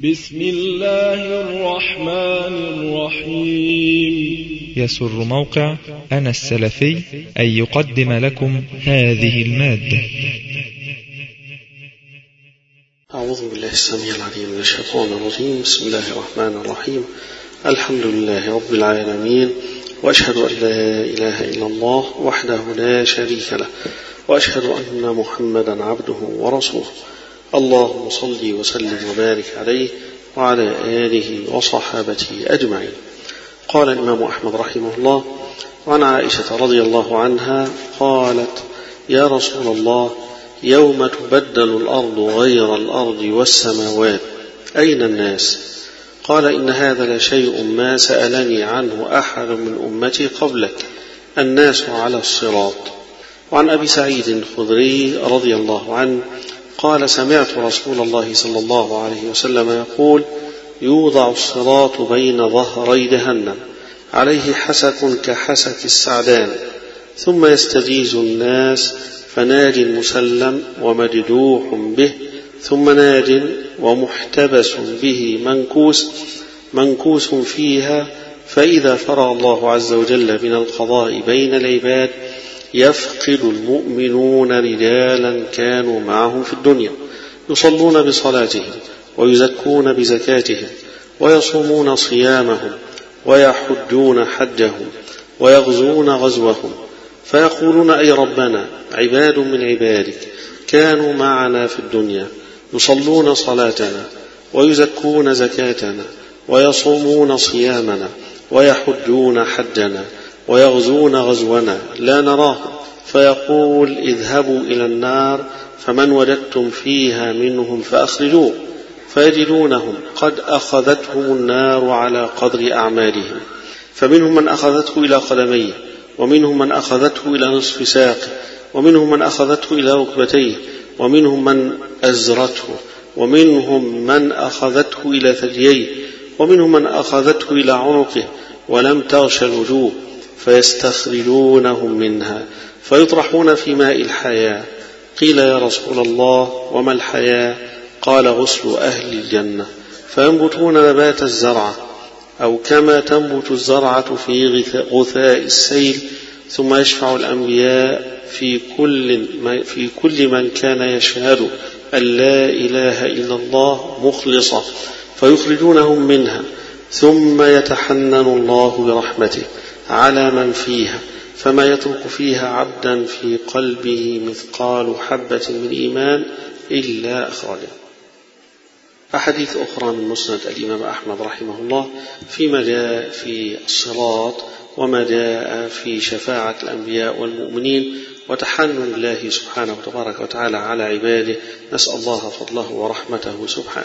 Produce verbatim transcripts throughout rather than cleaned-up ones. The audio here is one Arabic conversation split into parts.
بسم الله الرحمن الرحيم. يسر موقع أنا السلفي أن يقدم لكم هذه المادة. أعوذ بالله السميع العليم من الشيطان الرجيم. بسم الله الرحمن الرحيم. الحمد لله رب العالمين، وأشهد أن لا إله إلا الله وحده لا شريك له، وأشهد أن محمدا عبده ورسوله. اللهم صل وسلم وبارك عليه وعلى آله وصحابته أجمعين. قال الإمام أحمد رحمه الله: وعن عائشة رضي الله عنها قالت: يا رسول الله، يوم تبدل الأرض غير الأرض والسماوات أين الناس؟ قال: إن هذا لشيء ما سألني عنه أحد من أمتي قبلك، الناس على الصراط. وعن أبي سعيد الخدري رضي الله عنه قال: سمعت رسول الله صلى الله عليه وسلم يقول: يوضع الصراط بين ظهري جهنم، عليه حسك كحسك السعدان، ثم يستجيز الناس، فناج مسلم ومجدوح به، ثم ناج ومحتبس به منكوس منكوس فيها، فإذا فرغ الله عز وجل من القضاء بين العباد يفقد المؤمنون رجالا كانوا معهم في الدنيا يصلون بصلاتهم ويزكون بزكاتهم ويصومون صيامهم ويحجون حجهم ويغزون غزوهم، فيقولون: أي ربنا، عباد من عبادك كانوا معنا في الدنيا يصلون صلاتنا ويزكون زكاتنا ويصومون صيامنا ويحجون حجنا ويغزون غزونا لا نراهم، فيقول: اذهبوا إلى النار فمن وجدتم فيها منهم فأخرجوه، فيجدونهم قد أخذتهم النار على قدر أعمالهم، فمنهم من أخذته إلى قدميه، ومنهم من أخذته إلى نصف ساقه، ومنهم من أخذته إلى ركبتيه، ومنهم من أزرته، ومنهم من أخذته إلى ثدييه، ومنهم من أخذته إلى عنقه ولم تغش الوجوه، فيستخرجونهم منها فيطرحون في ماء الحياة. قيل: يا رسول الله، وما الحياة؟ قال: غسل أهل الجنة، فينبتون نبات الزرعة أو كما تنبت الزرعة في غثاء السيل، ثم يشفع الأنبياء في كل في كل من كان يشهد أن لا إله إلا الله مخلصا، فيخرجونهم منها، ثم يتحنن الله برحمته على من فيها، فما يترك فيها عبدا في قلبه مثقال حبة من إيمان إلا أخرجه. أحاديث أخرى من مسند الإمام أحمد رحمه الله فيما جاء في الصراط، وما جاء في شفاعة الأنبياء والمؤمنين، وتحنن الله سبحانه وتبارك وتعالى على عباده، نسأل الله فضله ورحمته سبحانه.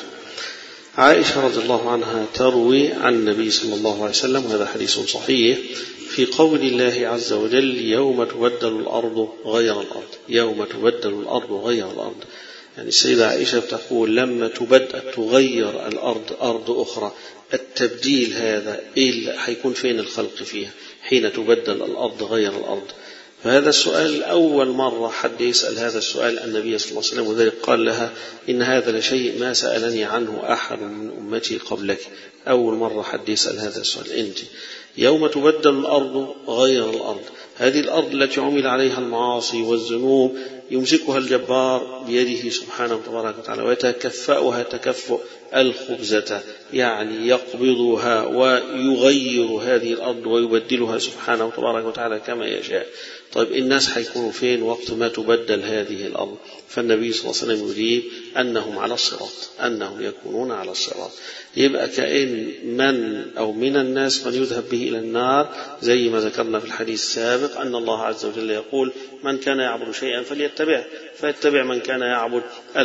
عائشة رضي الله عنها تروي عن النبي صلى الله عليه وسلم، وهذا حديث صحيح، في قول الله عز وجل: يوم تبدل الأرض غير الأرض، يوم تبدل الأرض غير الأرض. يعني السيدة عائشة تقول: لما تبدأ تغير الأرض أرض أخرى، التبديل هذا إيه حيكون فين الخلق فيها حين تبدل الأرض غير الأرض؟ فهذا السؤال أول مرة حد يسأل هذا السؤال النبي صلى الله عليه وسلم، وذلك قال لها: إن هذا لشيء ما سألني عنه أحد من أمتي قبلك. أول مرة حد يسأل هذا السؤال أنت. يوم تبدل الأرض غير الأرض، هذه الأرض التي عمل عليها المعاصي والذنوب يمسكها الجبار بيده سبحانه وتبارك وتعالى، ويتكفأها تكفؤ الخبزة، يعني يقبضها ويغير هذه الأرض ويبدلها سبحانه وتبارك وتعالى كما يشاء. طيب الناس حيكونوا فين وقت ما تبدل هذه الأرض؟ فالنبي صلى الله عليه وسلم يجيب: أنهم على الصراط، أنهم يكونون على الصراط. يبقى كأن من أو من الناس من يذهب به إلى النار، زي ما ذكرنا في الحديث السابق أن الله عز وجل يقول: من كان يعبد شيئا فليتبعه، فيتبع من كان يعبد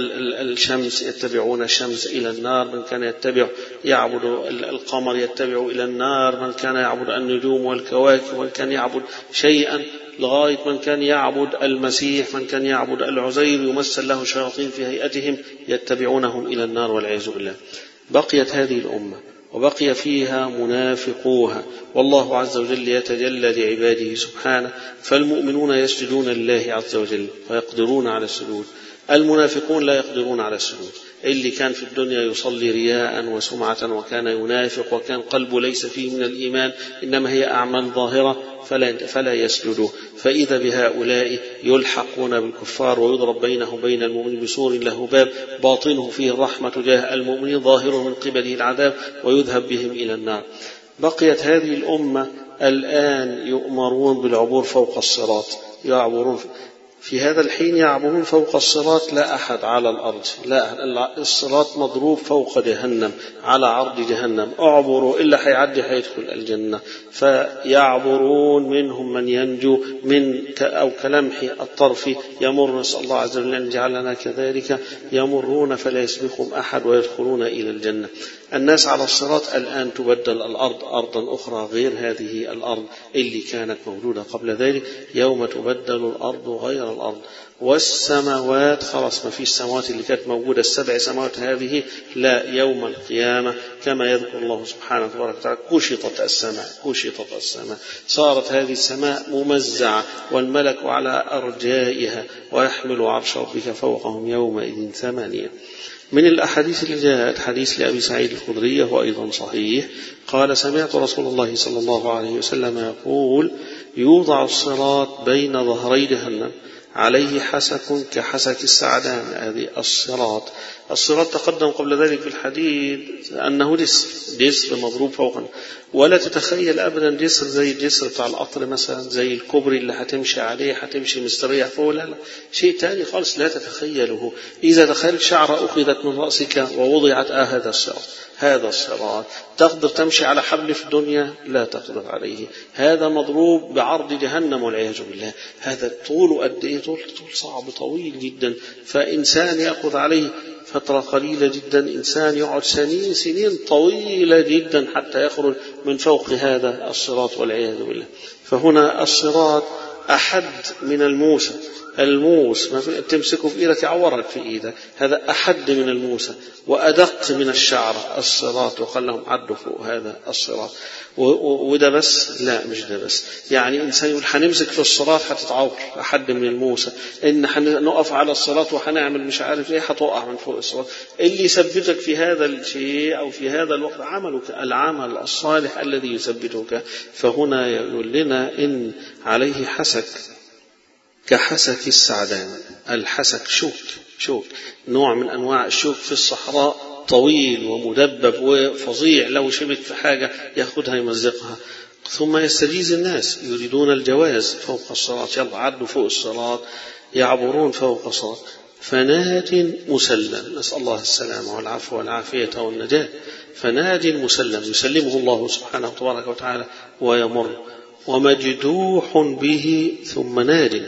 الشمس يتبعون الشمس إلى النار، من كان يتبع يعبد القمر يتبع إلى النار، من كان يعبد النجوم والكواكب، من كان يعبد شيئا، لغاية من كان يعبد المسيح، من كان يعبد العزير يمثل له الشياطين في هيئتهم، يتبعونهم إلى النار والعياذ بالله. بقيت هذه الأمة وبقي فيها منافقوها، والله عز وجل يتجلى لعباده سبحانه، فالمؤمنون يسجدون لله عز وجل فيقدرون على السجود، المنافقون لا يقدرون على السجود. اللي كان في الدنيا يصلي رياء وسمعة وكان ينافق وكان قلبه ليس فيه من الإيمان إنما هي أعمال ظاهرة فلا, فلا يسجدوا. فإذا بهؤلاء يلحقون بالكفار ويضرب بينه وبين المؤمن بسور له باب باطنه فيه الرحمة تجاه المؤمنين ظاهره من قبله العذاب ويذهب بهم إلى النار. بقيت هذه الأمة الآن يؤمرون بالعبور فوق الصراط، يعبرون في هذا الحين يعبرون فوق الصراط لا أحد على الأرض، لا الصراط مضروب فوق جهنم على عرض جهنم، أعبروا إلا حيعدي حيدخل الجنة. فيعبرون منهم من ينجو من أو كلمح الطرف يمر، نسأل الله عز وجل أن يجعلنا كذلك، يمرون فلا يسبقهم أحد ويدخلون إلى الجنة. الناس على الصراط الآن تبدل الأرض أرضا أخرى غير هذه الأرض اللي كانت موجودة قبل ذلك، يوم تبدل الأرض غير الأرض والسماوات، خلاص ما فيش السماوات اللي كانت موجودة السبع سماوات هذه، لا، يوم القيامة كما يذكر الله سبحانه وتعالى كشطت السماء، كشطت السماء، صارت هذه السماء ممزعة والملك على أرجائها ويحمل عرش ربك فوقهم يومئذ ثمانية. من الأحاديث اللي جاءت حديث لأبي سعيد الخدري هو أيضا صحيح، قال سمعت رسول الله صلى الله عليه وسلم يقول يوضع الصراط بين ظهري جهنم عليه حسك كحسك السعدان. هذه الصراط، الصراط تقدم قبل ذلك في الحديث أنه جسر، جسر مضروب فوقا، ولا تتخيل أبدا جسر زي الجسر بتاع القطر مثلا، زي الكوبري اللي هتمشي عليه هتمشي مستريح فوق، لا لا، شيء تاني خالص لا تتخيله. إذا دخلت شعر أخذت من رأسك ووضعت آه هذا الصراط، هذا الصراط تقدر تمشي على حبل في الدنيا؟ لا تقدر عليه. هذا مضروب بعرض جهنم والعياذ بالله. هذا طول قد ايه؟ طول طول صعب طويل جدا، فإنسان يأخذ عليه فترة قليلة جدا، إنسان يقعد سنين سنين طويلة جدا حتى يخرج من فوق هذا الصراط والعياذ بالله. فهنا الصراط أحد من الموسى، الموس ما في تمسكه في إيدك يعورك في إيدك، هذا أحد من الموسى وأدق من الشعر الصراط، وقال لهم عدوا فوق هذا الصراط. وده بس؟ لا مش ده بس، يعني إنسان يقول حنمسك في الصراط هتتعور، أحد من الموسى، إن حنقف على الصراط وحنعمل مش عارف إيه هتقع من فوق الصراط. اللي يثبتك في هذا الشيء أو في هذا الوقت عملك، العمل الصالح الذي يثبتك. فهنا يقول لنا إن عليه حسك كحسك السعدان. الحسك شوك، شوك نوع من أنواع الشوك في الصحراء، طويل ومدبب وفظيع، لو شبك في حاجة يأخذها يمزقها. ثم يستجيز الناس يريدون الجواز فوق الصراط، يلا عدوا فوق الصراط، يعبرون فوق الصراط. فناج مسلم، نسأل الله السلامة والعفو والعافية والنجاة. فناج مسلم يسلمه الله سبحانه تبارك وتعالى ويمر، ومجدوح به ثم ناج،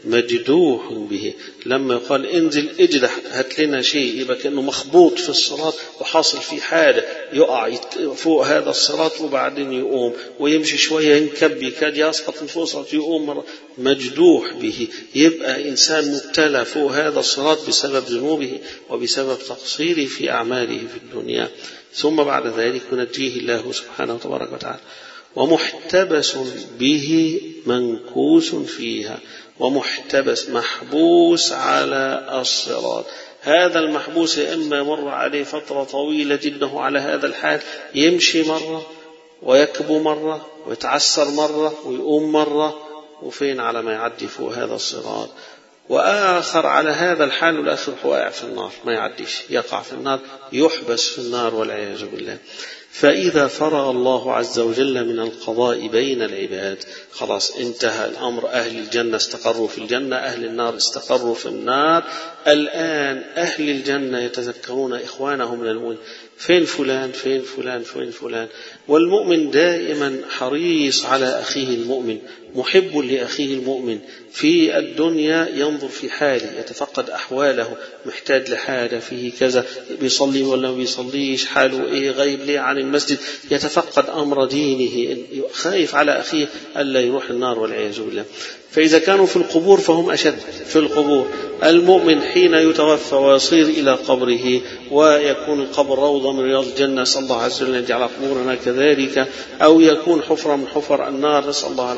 مجدوح به. لما يقال انزل اجدح هات لنا شيء، يبقى كأنه مخبوط في الصراط وحاصل فيه حاجة، يقع فوق هذا الصراط وبعدين يقوم ويمشي شوية ينكب يكاد يسقط من فوق الصراط يقوم مرة. مجدوح به، يبقى إنسان مبتلى فوق هذا الصراط بسبب ذنوبه وبسبب تقصيره في أعماله في الدنيا. ثم بعد ذلك ينجيه الله سبحانه وتبارك وتعالى. ومحتبس به منكوس فيها، ومحتبس محبوس على الصراط. هذا المحبوس إما يمر عليه فترة طويلة جدا على هذا الحال، يمشي مرة ويكبو مرة ويتعسر مرة ويقوم مرة، وفين على ما يعدي فوق هذا الصراط. وآخر على هذا الحال والآخر واقع في النار، ما يعديش، يقع في النار، يحبس في النار والعياذ بالله. فإذا فرغ الله عز وجل من القضاء بين العباد، خلاص انتهى الأمر، أهل الجنة استقروا في الجنة، أهل النار استقروا في النار. الآن أهل الجنة يتذكرون إخوانهم من المؤمنين، فين فلان فين فلان فين فلان. والمؤمن دائما حريص على أخيه المؤمن، محب لأخيه المؤمن. في الدنيا ينظر في حاله، يتفقد أحواله، محتاج لحاجة فيه كذا، بيصلي ولا ما بيصليش، حاله إيه، غيب ليه عن المسجد، يتفقد أمر دينه، خايف على أخيه ألا يروح النار والعياذ بالله. فإذا كانوا في القبور فهم أشد في القبور. المؤمن حين يتوفى ويصير إلى قبره ويكون القبر روضة من رياض الجنة، نسأل الله عز وجل أن يجعل قبورنا كذلك، أو يكون حفرة من حفر النار، نسأل الله العفو والعافية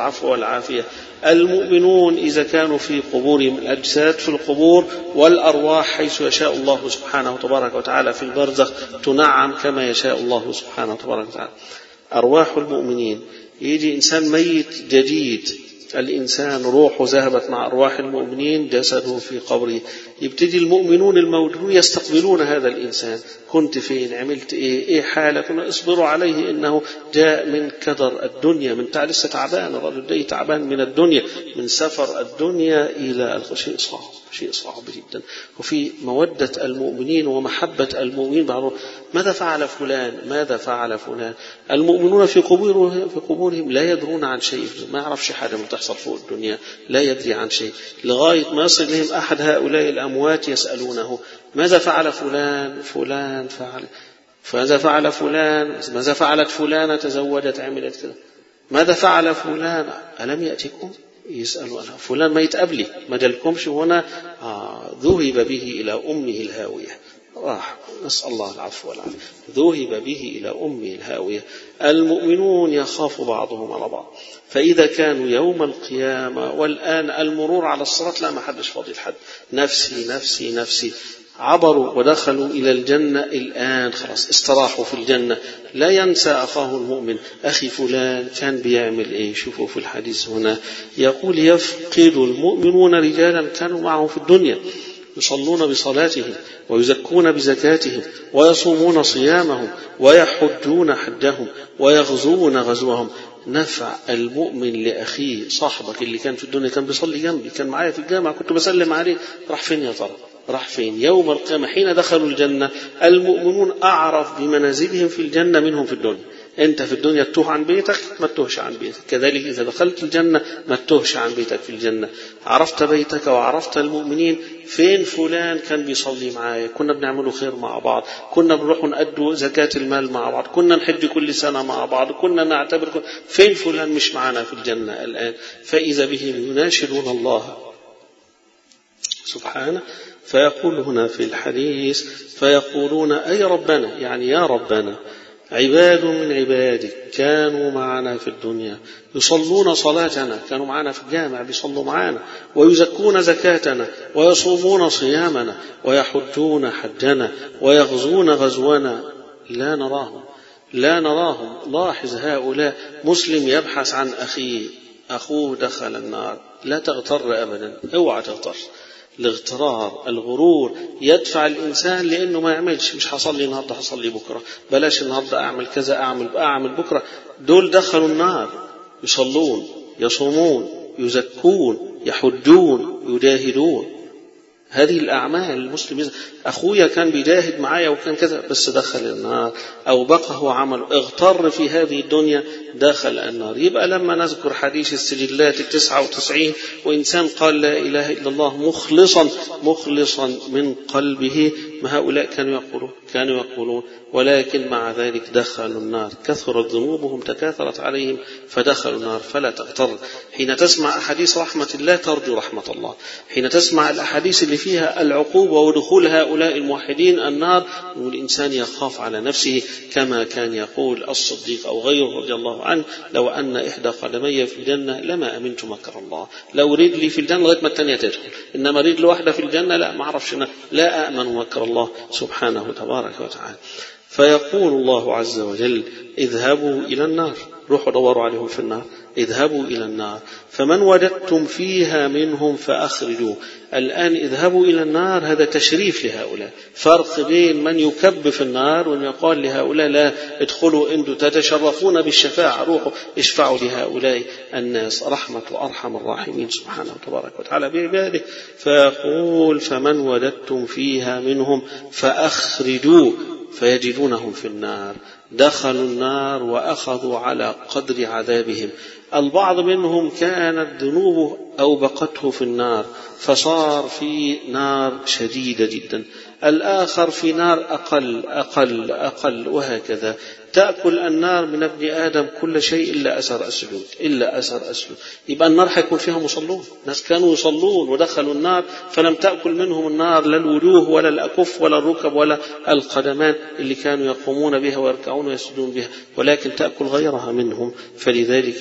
والعافية. المؤمنون إذا كانوا في قبورهم الأجساد في القبور، والأرواح حيث يشاء الله سبحانه تبارك وتعالى في البرزخ تنعم كما يشاء الله سبحانه تبارك وتعالى. أرواح المؤمنين، يجي إنسان ميت جديد، الإنسان روحه ذهبت مع أرواح المؤمنين، جسده في قبره، يبتدي المؤمنون الموجودون يستقبلون هذا الإنسان، كنت فين، عملت إيه، إيه حالك، اصبروا عليه إنه جاء من كدر الدنيا، من تعب، لسه تعبان الرجل ده، تعبان من الدنيا، من سفر الدنيا إلى شيء صعب، شيء صعب جدا. وفي مودة المؤمنين ومحبة المؤمنين بعضهم، ماذا فعل فلان، ماذا فعل فلان. المؤمنون في قبورهم في قبورهم لا يدرون عن شيء، ما يعرفش حاجة تحصل فوق الدنيا، لا يدري عن شيء، لغاية ما يصل لهم أحد هؤلاء الأموات يسألونه ماذا فعل فلان، فلان فعل، ماذا فعل فلان، ماذا فعلت فلانة، تزوجت، عملت كذا، ماذا فعل فلان، ألم يأتكم، يسألوا أنا فلان ما يتقبلي، ما جالكمش هنا، آه ذهب به إلى أمه الهاوية، راح، نسأل الله العفو والعافية، ذهب به إلى أمه الهاوية. المؤمنون يخاف بعضهم على بعض، فإذا كانوا يوم القيامة، والآن المرور على الصراط لا ما حدش فاضي لحد، نفسي نفسي نفسي، عبروا ودخلوا إلى الجنة، الآن خلاص استراحوا في الجنة، لا ينسى أخاه المؤمن، أخي فلان كان بيعمل إيه. شوفوا في الحديث هنا يقول يفقد المؤمنون رجالا كانوا معه في الدنيا يصلون بصلاتهم ويزكون بزكاتهم ويصومون صيامهم ويحجون حجهم ويغزون غزوهم. نفع المؤمن لأخيه، صاحبك اللي كان في الدنيا كان بيصلي جنبي، كان معايا في الجامعة، كنت بسلم عليه، راح فين يا ترى، راح فين يوم القيامة حين دخلوا الجنة. المؤمنون أعرف بمنازلهم في الجنة منهم في الدنيا. أنت في الدنيا تتوه عن بيتك، ما تتوهش عن بيتك، كذلك إذا دخلت الجنة ما تتوهش عن بيتك في الجنة. عرفت بيتك وعرفت المؤمنين، فين فلان كان بيصلي معايا، كنا بنعمله خير مع بعض، كنا بنروح نأدوا زكاة المال مع بعض، كنا نحج كل سنة مع بعض، كنا نعتبر، فين فلان مش معنا في الجنة الآن. فإذا بهم يناشدون الله سبحانه، فيقول هنا في الحديث فيقولون أي ربنا، يعني يا ربنا، عباد من عبادك كانوا معنا في الدنيا يصلون صلاتنا، كانوا معنا في الجامع بيصلوا معنا، ويزكون زكاتنا ويصومون صيامنا ويحجون حجنا ويغزون غزونا، لا نراهم لا نراهم. لاحظ هؤلاء، مسلم يبحث عن أخيه، أخوه دخل النار، لا تغتر أبدا، اوعى تغتر. الاغترار، الغرور يدفع الإنسان لأنه ما يعملش، مش حصلي النهاردة حصلي بكرة، بلاش النهاردة أعمل كذا أعمل أعمل بكرة. دول دخلوا النار، يصلون يصومون يزكون يحجون يجاهدون، هذه الأعمال. المسلم أخويا كان بيجاهد معايا وكان كذا، بس دخل النار، أو بقى هو عمله، اغتر في هذه الدنيا، دخل النار. يبقى لما نذكر حديث السجلات التسعة وتسعين، وإنسان قال لا إله إلا الله مخلصا مخلصا من قلبه، ما هؤلاء كانوا يقولون كانوا يقولون ولكن مع ذلك دخلوا النار، كثرت ذنوبهم تكاثرت عليهم فدخلوا النار. فلا تغتر. حين تسمع أحاديث رحمة الله ترجو رحمة الله، حين تسمع الأحاديث اللي فيها العقوبة ودخول هؤلاء الموحدين النار، والإنسان يخاف على نفسه، كما كان يقول الصديق أو غيره رضي الله عنه: لو أن إحدى قدمي في الجنة لما أمنت مكر الله. لو رجلي في الجنة لغاية ما الثانية تدخل، إنما رجل واحدة في الجنة لا، ما أعرفش، لا أأمن مكر الله سبحانه تبارك وتعالى. فيقول الله عز وجل: اذهبوا إلى النار، روحوا دوروا عليهم في النار، اذهبوا إلى النار فمن وجدتم فيها منهم فأخرجوا. الآن اذهبوا إلى النار هذا تشريف لهؤلاء، فرق بين من يكب في النار وأن يقال لهؤلاء لا ادخلوا، أنتم تتشرفون بالشفاعة، روحوا اشفعوا لهؤلاء الناس. رحمة أرحم الراحمين سبحانه وتبارك وتعالى بعباده. فيقول: فمن وجدتم فيها منهم فأخرجوا، فيجدونهم في النار. دخلوا النار وأخذوا على قدر عذابهم. البعض منهم كانت ذنوبه أوبقته في النار فصار في نار شديدة جدا، الآخر في نار أقل أقل أقل، وهكذا. تأكل النار من ابن آدم كل شيء إلا أثر السجود، إلا أثر السجود. يبقى النار حيكون فيها مصلون، ناس كانوا يصلون ودخلوا النار فلم تأكل منهم النار لا الوجوه ولا الأكف ولا الركب ولا القدمان اللي كانوا يقومون بها ويركعون ويسجدون بها، ولكن تأكل غيرها منهم. فلذلك يقول: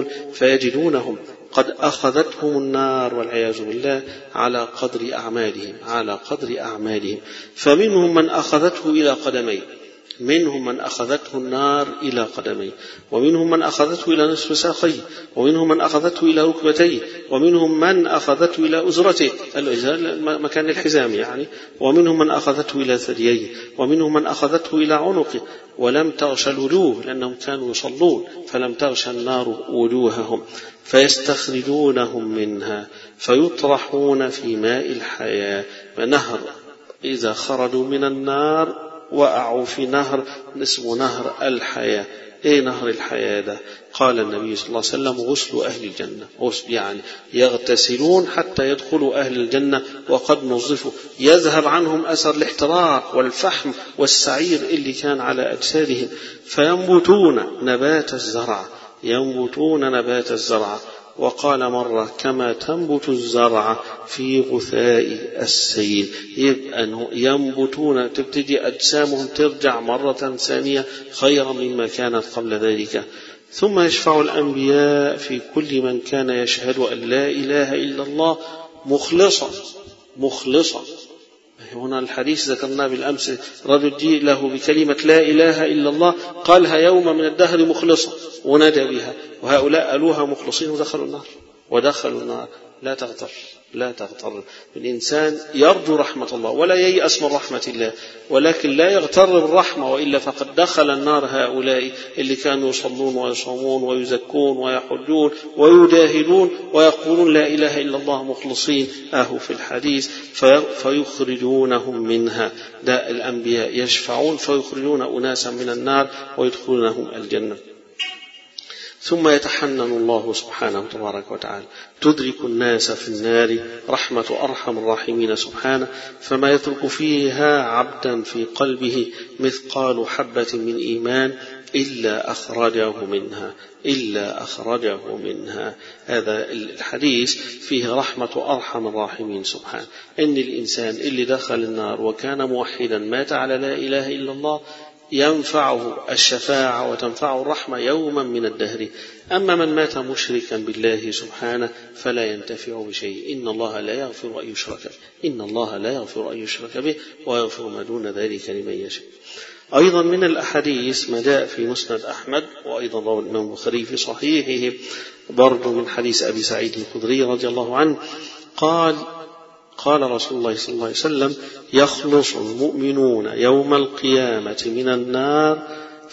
يقول فيجدونهم قد أخذتهم النار والعياذ بالله على قدر أعمالهم على قدر أعمالهم فمنهم من أخذته إلى قدميه منهم من أخذته النار إلى قدميه ومنهم من أخذته إلى نصف ساقيه ومنهم من أخذته إلى ركبتيه ومنهم من أخذته إلى أزرته مكان الحزام يعني ومنهم من أخذته إلى ثدييه ومنهم من أخذته إلى عنقه ولم تغش الوجوه لأنهم كانوا يصلون فلم تغش النار وجوههم فيستخرجونهم منها فيطرحون في ماء الحياة فنهر إذا خرجوا من النار وقعوا في نهر اسمه نهر الحياة. ايه نهر الحياة ده؟ قال النبي صلى الله عليه وسلم غسل أهل الجنة، غسل يعني يغتسلون حتى يدخلوا أهل الجنة وقد نظفوا، يذهب عنهم أثر الاحتراق والفحم والسعير اللي كان على أجسادهم، فينبتون نبات الزرع ينبتون نبات الزرع وقال مرة كما تنبت الزرع في غثاء السيل، يبقى ينبتون تبتدي أجسامهم ترجع مرة ثانية خيرا مما كانت قبل ذلك. ثم يشفع الأنبياء في كل من كان يشهد أن لا إله إلا الله مخلصا مخلصا هنا الحديث ذكرناه بالأمس، رجل جيء له بكلمة لا إله إلا الله قالها يوم من الدهر مخلصا ونادى بها، وهؤلاء قالوها مخلصين ودخلوا النار ودخلوا النار. لا تغتر لا تغتر الإنسان يرجو رحمة الله ولا ييأس من رحمة الله، ولكن لا يغتر بالرحمة، وإلا فقد دخل النار هؤلاء اللي كانوا يصلون ويصومون ويزكون ويحجون ويجاهدون ويقولون لا إله إلا الله مخلصين أهو في الحديث فيخرجونهم منها. ده الأنبياء يشفعون فيخرجون أناسا من النار ويدخلونهم الجنة. ثم يتحنن الله سبحانه تبارك وتعالى تدرك الناس في النار رحمة أرحم الراحمين سبحانه، فما يترك فيها عبدا في قلبه مثقال حبة من إيمان إلا أخرجه منها إلا أخرجه منها. هذا الحديث فيه رحمة أرحم الراحمين سبحانه، إن الإنسان اللي دخل النار وكان موحدا مات على لا إله إلا الله ينفعه الشفاعة وتنفعه الرحمة يوما من الدهر. أما من مات مشركا بالله سبحانه فلا ينتفع بشيء. إن الله لا يغفر أن يشرك به إن الله لا يغفر أن يشرك به ويغفر ما دون ذلك لمن يشاء. أيضا من الأحاديث ما جاء في مسند أحمد، وأيضا رواه الإمام البخاري في صحيحه برضو من حديث أبي سعيد الخدري رضي الله عنه قال قال رسول الله صلى الله عليه وسلم يخلص المؤمنون يوم القيامة من النار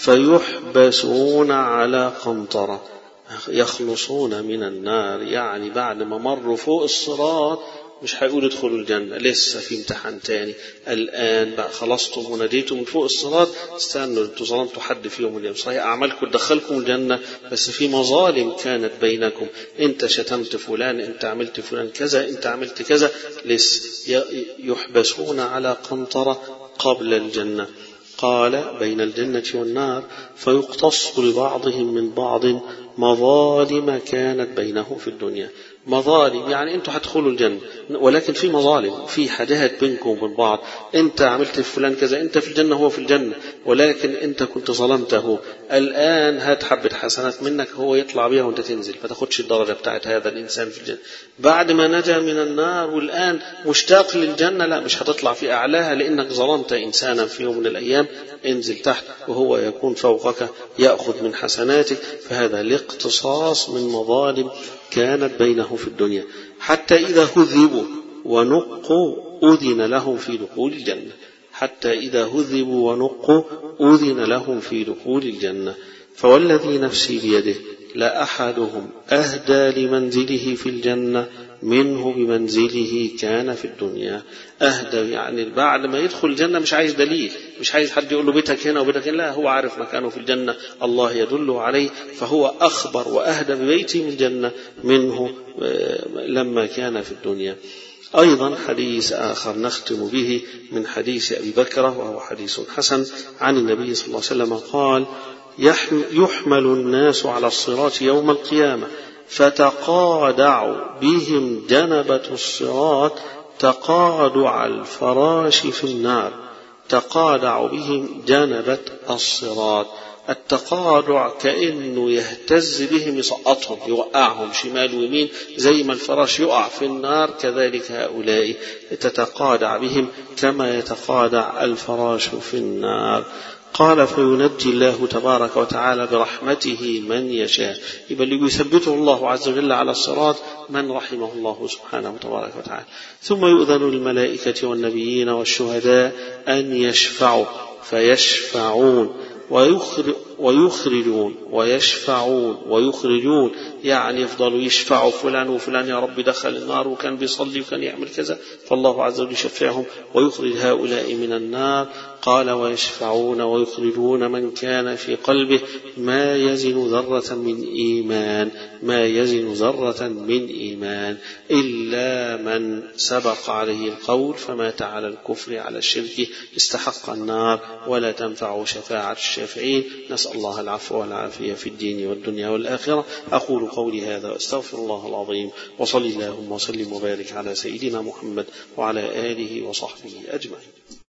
فيحبسون على قنطرة. يخلصون من النار يعني بعد ما مروا فوق الصراط مش هيقول ادخلوا الجنة، لسه في امتحان تاني. الآن بقى خلصتم ونجيتم من فوق الصراط، استنوا انتوا ظلمتوا حد في يوم من الأيام، صحيح أعمالكم تدخلكم الجنة بس في مظالم كانت بينكم، انت شتمت فلان، انت عملت فلان كذا، انت عملت كذا، لسه يحبسون على قنطرة قبل الجنة. قال بين الجنة والنار فيقتص لبعضهم من بعض مظالم كانت بينهم في الدنيا. مظالم يعني انتوا هتدخلوا الجنة ولكن في مظالم، في حاجات بينكم وبين بعض، انت عملت فلان كذا، انت في الجنة هو في الجنة ولكن انت كنت ظلمته، الآن هات حبة حسنات منك هو يطلع بيها وانت تنزل فتاخدش الدرجة بتاعت هذا الإنسان في الجنة. بعد ما نجا من النار والآن مشتاق للجنة، لا مش هتطلع في أعلاها لأنك ظلمت إنسانا في يوم من الأيام، انزل تحت وهو يكون فوقك يأخذ من حسناتك. فهذا الاقتصاص من مظالم كانت بينه في الدنيا، حتى إذا هذبوا ونقوا أذن لهم في دخول الجنة حتى إذا هذبوا ونقوا أذن لهم في دخول الجنة. فوالذي نفسي بيده لا أحدهم أهدى لمنزله في الجنة منه بمنزله كان في الدنيا. أهدى يعني بعد ما يدخل الجنة مش عايز دليل، مش عايز حد يقول له بيتك هنا وبيتك هنا، لا هو عارف مكانه في الجنة، الله يدله عليه، فهو أخبر وأهدى ببيته من الجنة منه لما كان في الدنيا. أيضا حديث آخر نختم به من حديث أبي بكرة وهو حديث حسن عن النبي صلى الله عليه وسلم قال يحمل الناس على الصراط يوم القيامة فتقادع بهم جنبة الصراط تقادع الفراش في النار تقادع بهم جنبة الصراط. التقادع كأنه يهتز بهم، يسقطهم، يوقعهم شمال ويمين، زي ما الفراش يقع في النار كذلك هؤلاء تتقادع بهم كما يتقادع الفراش في النار. قال فينجي الله تبارك وتعالى برحمته من يشاء. يبقى اللي يثبته الله عز وجل على الصراط من رحمه الله سبحانه وتبارك وتعالى. ثم يؤذن للملائكة والنبيين والشهداء أن يشفعوا فيشفعون ويخرجون ويشفعون ويخرجون، يعني يفضلوا يشفعوا فلان وفلان يا رب دخل النار وكان بيصلي وكان يعمل كذا، فالله عز وجل يشفعهم ويخرج هؤلاء من النار. قال ويشفعون ويخرجون من كان في قلبه ما يزن ذرة من إيمان ما يزن ذرة من إيمان إلا من سبق عليه القول فمات على الكفر على الشرك استحق النار ولا تنفع شفاعة الشافعين. نسأل الله العفو والعافية في الدين والدنيا والآخرة. أقول قولي هذا وأستغفر الله العظيم، وصل اللهم وسلم وبارك على سيدنا محمد وعلى آله وصحبه أجمعين.